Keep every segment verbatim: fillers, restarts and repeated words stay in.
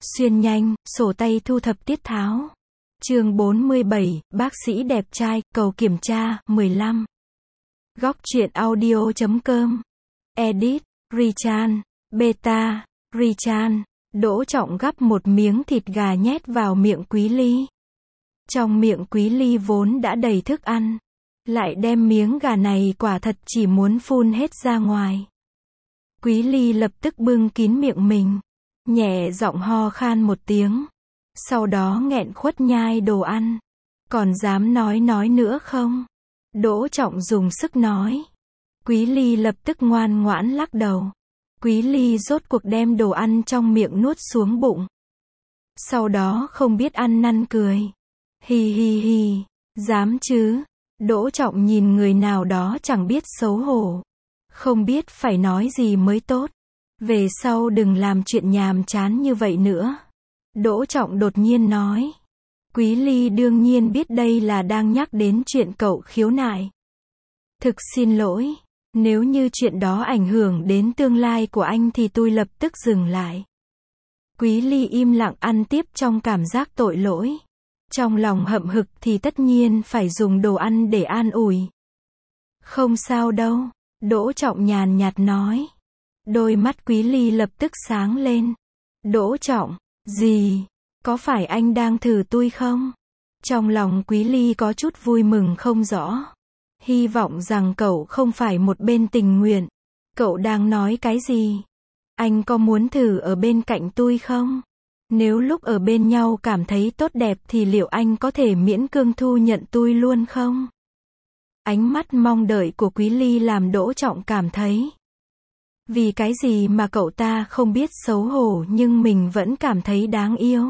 Xuyên nhanh, sổ tay thu thập tiết tháo. Chương bốn mươi bảy, bác sĩ đẹp trai, cầu kiểm tra, mười lăm. Góc truyện audio chấm com. Edit, Richan, Beta, Richan. Đỗ Trọng gắp một miếng thịt gà nhét vào miệng Quý Ly. Trong miệng Quý Ly vốn đã đầy thức ăn, lại đem miếng gà này quả thật chỉ muốn phun hết ra ngoài. Quý Ly lập tức bưng kín miệng mình, nhẹ giọng ho khan một tiếng, sau đó nghẹn khuất nhai đồ ăn. Còn dám nói nói nữa không? Đỗ Trọng dùng sức nói. Quý Ly lập tức ngoan ngoãn lắc đầu. Quý Ly rốt cuộc đem đồ ăn trong miệng nuốt xuống bụng. Sau đó không biết ăn năn cười. Hi hi hi, dám chứ? Đỗ Trọng nhìn người nào đó chẳng biết xấu hổ, không biết phải nói gì mới tốt. Về sau đừng làm chuyện nhàm chán như vậy nữa. Đỗ Trọng đột nhiên nói. Quý Ly đương nhiên biết đây là đang nhắc đến chuyện cậu khiếu nại. Thực xin lỗi, nếu như chuyện đó ảnh hưởng đến tương lai của anh thì tôi lập tức dừng lại. Quý Ly im lặng ăn tiếp trong cảm giác tội lỗi. Trong lòng hậm hực thì tất nhiên phải dùng đồ ăn để an ủi. Không sao đâu, Đỗ Trọng nhàn nhạt nói. Đôi mắt Quý Ly lập tức sáng lên. Đỗ Trọng, gì? Có phải anh đang thử tôi không? Trong lòng Quý Ly có chút vui mừng không rõ. Hy vọng rằng cậu không phải một bên tình nguyện. Cậu đang nói cái gì? Anh có muốn thử ở bên cạnh tôi không? Nếu lúc ở bên nhau cảm thấy tốt đẹp thì liệu anh có thể miễn cưỡng thu nhận tôi luôn không? Ánh mắt mong đợi của Quý Ly làm Đỗ Trọng cảm thấy. Vì cái gì mà cậu ta không biết xấu hổ nhưng mình vẫn cảm thấy đáng yêu.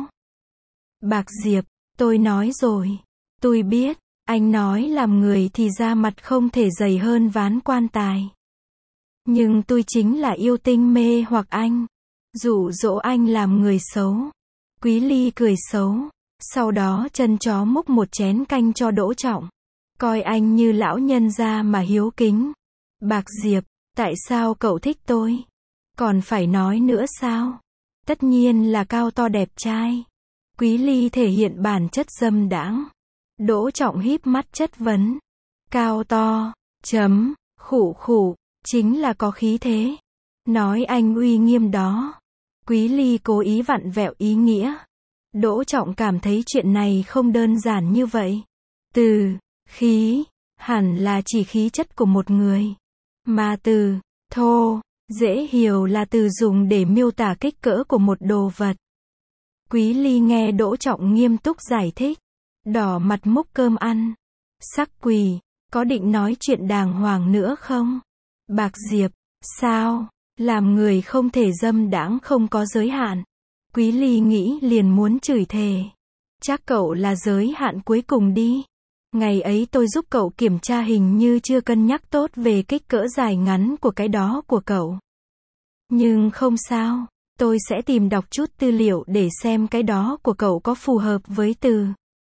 Bạc Diệp, tôi nói rồi. Tôi biết, anh nói làm người thì da mặt không thể dày hơn ván quan tài. Nhưng tôi chính là yêu tinh mê hoặc anh. Dụ dỗ anh làm người xấu. Quý Ly cười xấu. Sau đó chân chó múc một chén canh cho Đỗ Trọng. Coi anh như lão nhân gia mà hiếu kính. Bạc Diệp, tại sao cậu thích tôi? Còn phải nói nữa sao? Tất nhiên là cao to đẹp trai. Quý Ly thể hiện bản chất dâm đãng. Đỗ Trọng híp mắt chất vấn. Cao to, chấm, khụ khụ, chính là có khí thế. Nói anh uy nghiêm đó. Quý Ly cố ý vặn vẹo ý nghĩa. Đỗ Trọng cảm thấy chuyện này không đơn giản như vậy. Từ, khí, hẳn là chỉ khí chất của một người. Mà từ, thô, dễ hiểu là từ dùng để miêu tả kích cỡ của một đồ vật. Quý Ly nghe Đỗ Trọng nghiêm túc giải thích. Đỏ mặt múc cơm ăn. Sắc quỳ, có định nói chuyện đàng hoàng nữa không? Bạc Diệp, sao? Làm người không thể dâm đãng không có giới hạn. Quý Ly nghĩ liền muốn chửi thề. Chắc cậu là giới hạn cuối cùng đi. Ngày ấy tôi giúp cậu kiểm tra hình như chưa cân nhắc tốt về kích cỡ dài ngắn của cái đó của cậu. Nhưng không sao, tôi sẽ tìm đọc chút tư liệu để xem cái đó của cậu có phù hợp với từ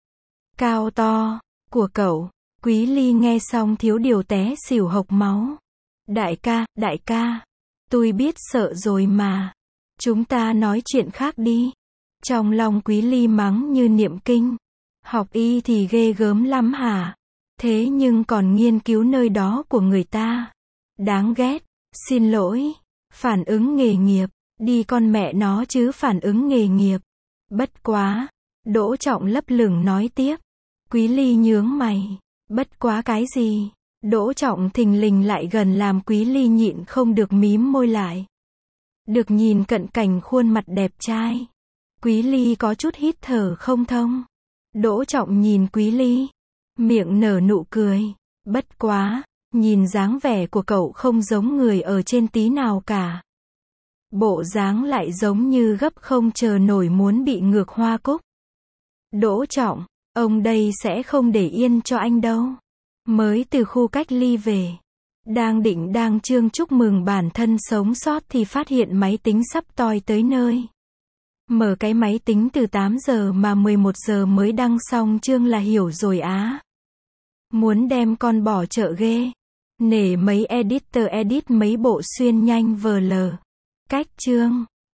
cao to của cậu. Quý Ly nghe xong thiếu điều té xỉu hộc máu. Đại ca, đại ca, tôi biết sợ rồi mà. Chúng ta nói chuyện khác đi. Trong lòng Quý Ly mắng như niệm kinh. Học y thì ghê gớm lắm hả? Thế nhưng còn nghiên cứu nơi đó của người ta. Đáng ghét. Xin lỗi. Phản ứng nghề nghiệp. Đi con mẹ nó chứ phản ứng nghề nghiệp. Bất quá. Đỗ Trọng lấp lửng nói tiếp. Quý Ly nhướng mày. Bất quá cái gì? Đỗ Trọng thình lình lại gần làm Quý Ly nhịn không được mím môi lại. Được nhìn cận cảnh khuôn mặt đẹp trai. Quý Ly có chút hít thở không thông. Đỗ Trọng nhìn Quý Ly. Miệng nở nụ cười. Bất quá, nhìn dáng vẻ của cậu không giống người ở trên tí nào cả. Bộ dáng lại giống như gấp không chờ nổi muốn bị ngược hoa cúc. Đỗ Trọng, ông đây sẽ không để yên cho anh đâu. Mới từ khu cách ly về. Đang định đang chương chúc mừng bản thân sống sót thì phát hiện máy tính sắp toi tới nơi. Mở cái máy tính từ tám giờ mà mười một giờ mới đăng xong chương là hiểu rồi á. Muốn đem con bỏ chợ ghê. Nể mấy editor edit mấy bộ xuyên nhanh vờ lờ. Cách chương.